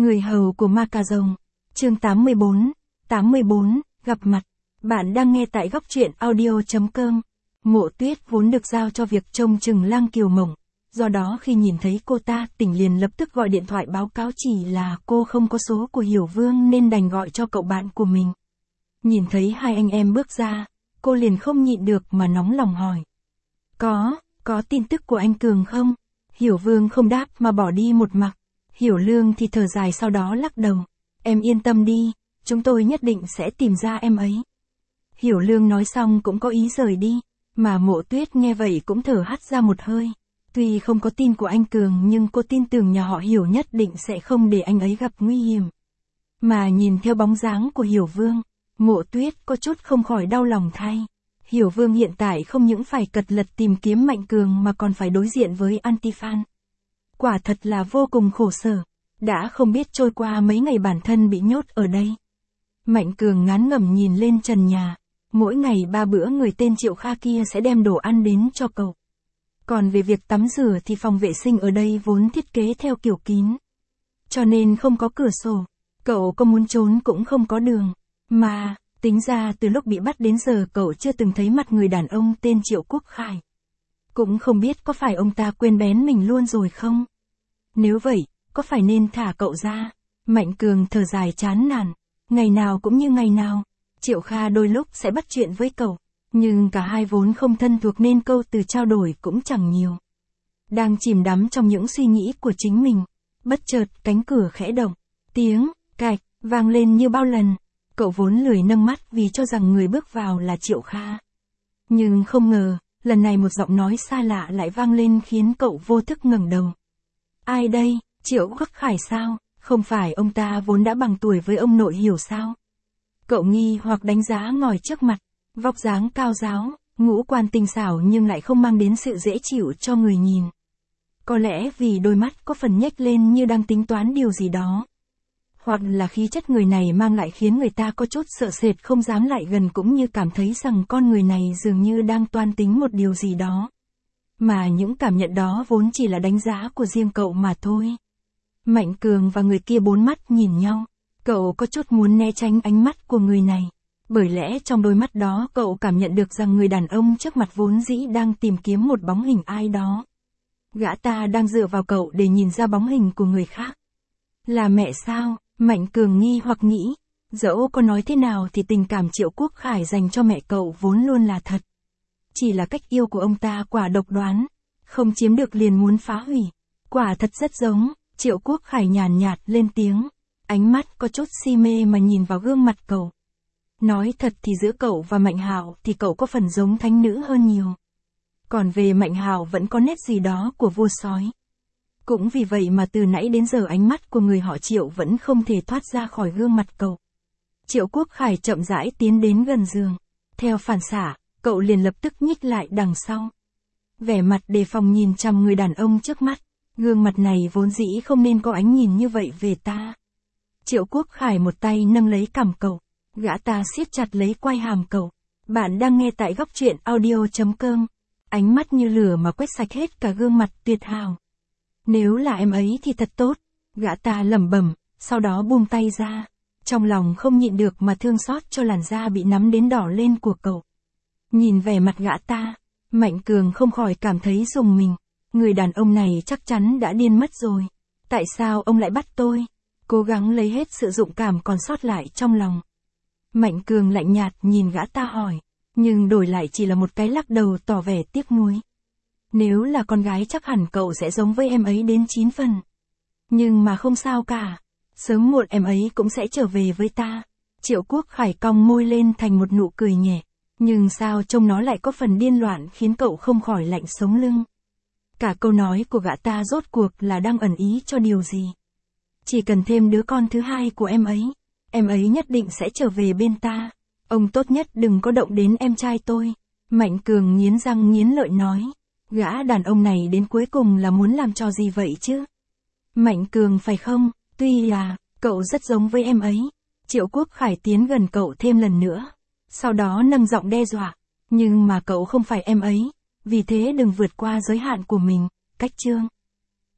Người hầu của ma cà rồng. Chương 84, gặp mặt. Bạn đang nghe tại góc truyện audio.com. Mộ Tuyết vốn được giao cho việc trông chừng Lang Kiều Mộng. Do đó khi nhìn thấy cô ta, Tỉnh liền lập tức gọi điện thoại báo cáo, chỉ là cô không có số của Hiểu Vương nên đành gọi cho cậu bạn của mình. Nhìn thấy hai anh em bước ra, cô liền không nhịn được mà nóng lòng hỏi. Có tin tức của anh Cường không? Hiểu Vương không đáp mà bỏ đi một mạch. Hiểu Lương thì thở dài sau đó lắc đầu. Em yên tâm đi, chúng tôi nhất định sẽ tìm ra em ấy. Hiểu Lương nói xong cũng có ý rời đi, mà Mộ Tuyết nghe vậy cũng thở hắt ra một hơi. Tuy không có tin của anh Cường nhưng cô tin tưởng nhà họ Hiểu nhất định sẽ không để anh ấy gặp nguy hiểm. Mà nhìn theo bóng dáng của Hiểu Vương, Mộ Tuyết có chút không khỏi đau lòng thay. Hiểu Vương hiện tại không những phải cật lực tìm kiếm Mạnh Cường mà còn phải đối diện với Antifan. Quả thật là vô cùng khổ sở, đã không biết trôi qua mấy ngày bản thân bị nhốt ở đây. Mạnh Cường ngán ngẩm nhìn lên trần nhà, mỗi ngày 3 bữa người tên Triệu Kha kia sẽ đem đồ ăn đến cho cậu. Còn về việc tắm rửa thì phòng vệ sinh ở đây vốn thiết kế theo kiểu kín, cho nên không có cửa sổ, cậu có muốn trốn cũng không có đường. Mà, tính ra từ lúc bị bắt đến giờ cậu chưa từng thấy mặt người đàn ông tên Triệu Quốc Khải. Cũng không biết có phải ông ta quên bén mình luôn rồi không? Nếu vậy, có phải nên thả cậu ra? Mạnh Cường thở dài chán nản. Ngày nào cũng như ngày nào, Triệu Kha đôi lúc sẽ bắt chuyện với cậu, nhưng cả hai vốn không thân thuộc nên câu từ trao đổi cũng chẳng nhiều. Đang chìm đắm trong những suy nghĩ của chính mình, bất chợt cánh cửa khẽ động, tiếng cạch vang lên như bao lần. Cậu vốn lười nâng mắt vì cho rằng người bước vào là Triệu Kha. Nhưng không ngờ, lần này một giọng nói xa lạ lại vang lên khiến cậu vô thức ngẩng đầu. Ai đây? Triệu Quốc Khải sao? Không phải ông ta vốn đã bằng tuổi với ông nội Hiểu sao? Cậu nghi hoặc đánh giá ngồi trước mặt, vóc dáng cao ráo, ngũ quan tinh xảo nhưng lại không mang đến sự dễ chịu cho người nhìn. Có lẽ vì đôi mắt có phần nhếch lên như đang tính toán điều gì đó. Hoặc là khí chất người này mang lại khiến người ta có chút sợ sệt không dám lại gần, cũng như cảm thấy rằng con người này dường như đang toan tính một điều gì đó. Mà những cảm nhận đó vốn chỉ là đánh giá của riêng cậu mà thôi. Mạnh Cường và người kia bốn mắt nhìn nhau. Cậu có chút muốn né tránh ánh mắt của người này. Bởi lẽ trong đôi mắt đó cậu cảm nhận được rằng người đàn ông trước mặt vốn dĩ đang tìm kiếm một bóng hình ai đó. Gã ta đang dựa vào cậu để nhìn ra bóng hình của người khác. Là mẹ sao? Mạnh Cường nghi hoặc nghĩ. Dẫu có nói thế nào thì tình cảm Triệu Quốc Khải dành cho mẹ cậu vốn luôn là thật. Chỉ là cách yêu của ông ta quả độc đoán. Không chiếm được liền muốn phá hủy. Quả thật rất giống. Triệu Quốc Khải nhàn nhạt lên tiếng. Ánh mắt có chút si mê mà nhìn vào gương mặt cậu. Nói thật thì giữa cậu và Mạnh Hạo thì cậu có phần giống thánh nữ hơn nhiều. Còn về Mạnh Hạo vẫn có nét gì đó của vua sói. Cũng vì vậy mà từ nãy đến giờ ánh mắt của người họ Triệu vẫn không thể thoát ra khỏi gương mặt cậu. Triệu Quốc Khải chậm rãi tiến đến gần giường. Theo phản xạ, cậu liền lập tức nhích lại đằng sau. Vẻ mặt đề phòng nhìn chằm người đàn ông trước mắt. Gương mặt này vốn dĩ không nên có ánh nhìn như vậy về ta. Triệu Quốc Khải một tay nâng lấy cằm cậu. Gã ta siết chặt lấy quai hàm cậu. Bạn đang nghe tại góc truyện audio.com. Ánh mắt như lửa mà quét sạch hết cả gương mặt tuyệt hào. Nếu là em ấy thì thật tốt. Gã ta lẩm bẩm, sau đó buông tay ra. Trong lòng không nhịn được mà thương xót cho làn da bị nắm đến đỏ lên của cậu. Nhìn vẻ mặt gã ta, Mạnh Cường không khỏi cảm thấy rùng mình. Người đàn ông này chắc chắn đã điên mất rồi. Tại sao ông lại bắt tôi? Cố gắng lấy hết sự dũng cảm còn sót lại trong lòng. Mạnh Cường lạnh nhạt nhìn gã ta hỏi. Nhưng đổi lại chỉ là một cái lắc đầu tỏ vẻ tiếc nuối. Nếu là con gái chắc hẳn cậu sẽ giống với em ấy đến 9 phần. Nhưng mà không sao cả. Sớm muộn em ấy cũng sẽ trở về với ta. Triệu Quốc Khải cong môi lên thành một nụ cười nhẹ. Nhưng sao trông nó lại có phần điên loạn khiến cậu không khỏi lạnh sống lưng. Cả câu nói của gã ta rốt cuộc là đang ẩn ý cho điều gì? Chỉ cần thêm đứa con thứ hai của em ấy nhất định sẽ trở về bên ta. Ông tốt nhất đừng có động đến em trai tôi. Mạnh Cường nghiến răng nghiến lợi nói. Gã đàn ông này đến cuối cùng là muốn làm trò gì vậy chứ? Mạnh Cường phải không? Tuy là, cậu rất giống với em ấy. Triệu Quốc Khải tiến gần cậu thêm lần nữa. Sau đó nâng giọng đe dọa. Nhưng mà cậu không phải em ấy. Vì thế đừng vượt qua giới hạn của mình, cách chương.